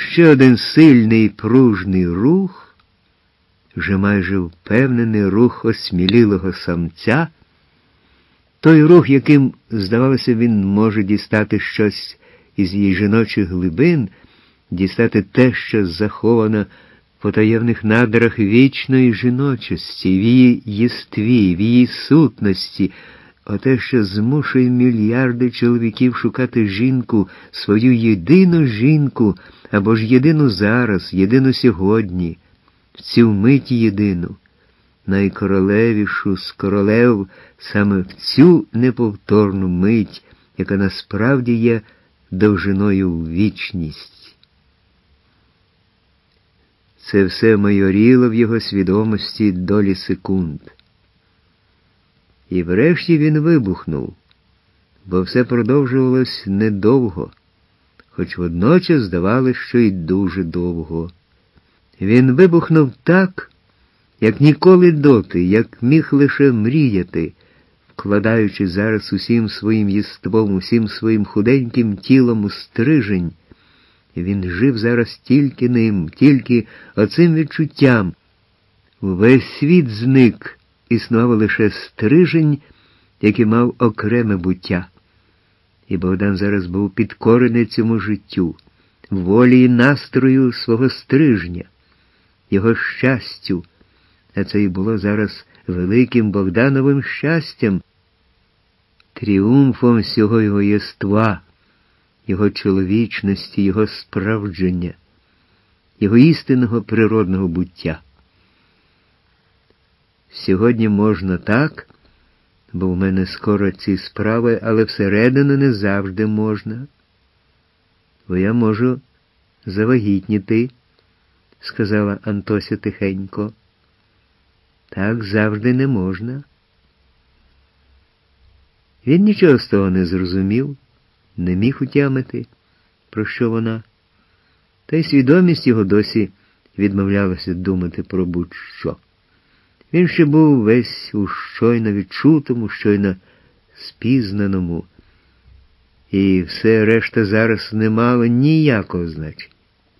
Ще один сильний пружний рух, вже майже впевнений рух осмілілого самця, той рух, яким, здавалося, він може дістати щось із її жіночих глибин, дістати те, що заховано в потаємних надрах вічної жіночості, в її єстві, в її сутності, оте, що змушує мільярди чоловіків шукати жінку, свою єдину жінку, або ж єдину зараз, єдину сьогодні, в цю мить єдину, найкоролевішу з королев, саме в цю неповторну мить, яка насправді є довжиною в вічність. Це все майоріло в його свідомості долі секунд. І врешті він вибухнув, бо все продовжувалось недовго, хоч водночас здавалося, що й дуже довго. Він вибухнув так, як ніколи доти, як міг лише мріяти, вкладаючи зараз усім своїм єством, усім своїм худеньким тілом у стрижень. Він жив зараз тільки ним, тільки оцим відчуттям. Весь світ зник, існував лише стрижень, який мав окреме буття. І Богдан зараз був підкорений цьому життю, волі і настрою свого стрижня, його щастю, а це і було зараз великим Богдановим щастям, тріумфом всього його єства, його чоловічності, його справдження, його істинного природного буття. Сьогодні можна так, бо в мене скоро ці справи, але всередину не завжди можна. Бо я можу завагітніти, сказала Антося тихенько. Так завжди не можна. Він нічого з того не зрозумів, не міг утямити, про що вона. Та й свідомість його досі відмовлялася думати про будь-що. Він ще був весь у щойно відчутому, щойно спізнаному, і все решта зараз не мало ніякого значення.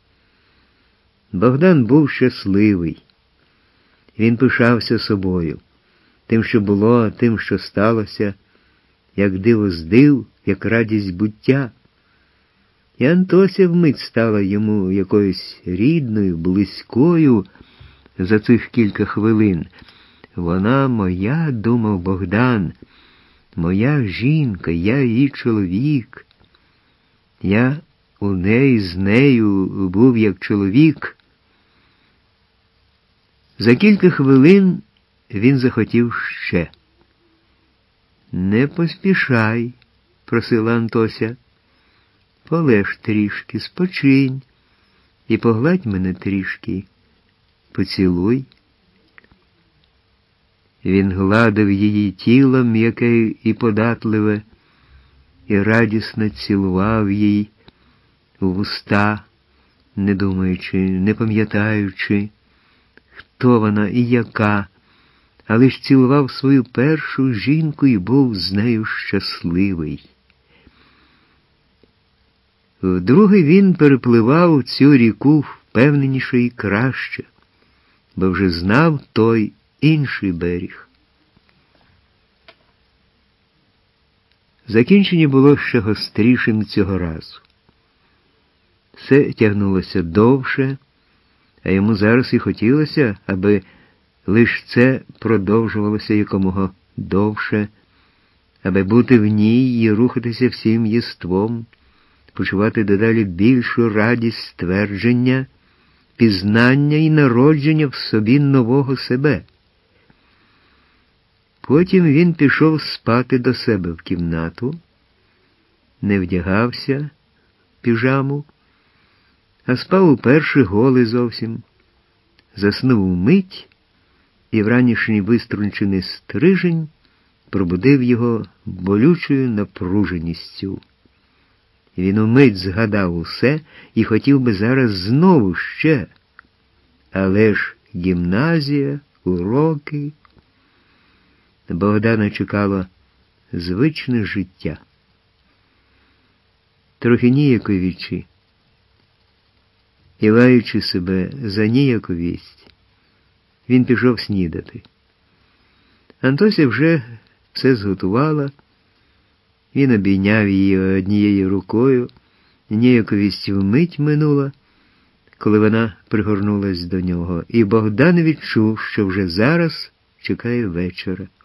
Богдан був щасливий. Він пишався собою, тим, що було, тим, що сталося, як диво з див, як радість буття. І Антося вмить стала йому якоюсь рідною, близькою за цих кілька хвилин. Вона моя, думав Богдан, моя жінка, я її чоловік. Я у неї з нею був як чоловік. За кілька хвилин він захотів ще. «Не поспішай», – просила Антося. «Полеж трішки, спочинь і погладь мене трішки, поцілуй». Він гладив її тіло м'яке і податливе, і радісно цілував їй у вуста, не думаючи, не пам'ятаючи, хто вона і яка, але ж цілував свою першу жінку і був з нею щасливий. Вдруге він перепливав цю ріку впевненіше і краще, бо вже знав той інший берег. Закінчення було ще гострішим цього разу. Все тягнулося довше, а йому зараз і хотілося, аби лиш це продовжувалося якомога довше, аби бути в ній і рухатися всім єством, почувати дедалі більшу радість ствердження, пізнання і народження в собі нового себе. Потім він пішов спати до себе в кімнату, не вдягався в піжаму, а спав уперше голий зовсім, заснув умить, і вранішній виструнчений стрижень пробудив його болючою напруженістю. Він умить згадав усе і хотів би зараз знову ще. Але ж гімназія, уроки. Богдана чекало звичне життя. Трохи ніяковічі, і лаючи себе за ніяковість, він пішов снідати. Антося вже все зготувала, він обійняв її однією рукою, ніяковість вмить минула, коли вона пригорнулась до нього, і Богдан відчув, що вже зараз чекає вечора.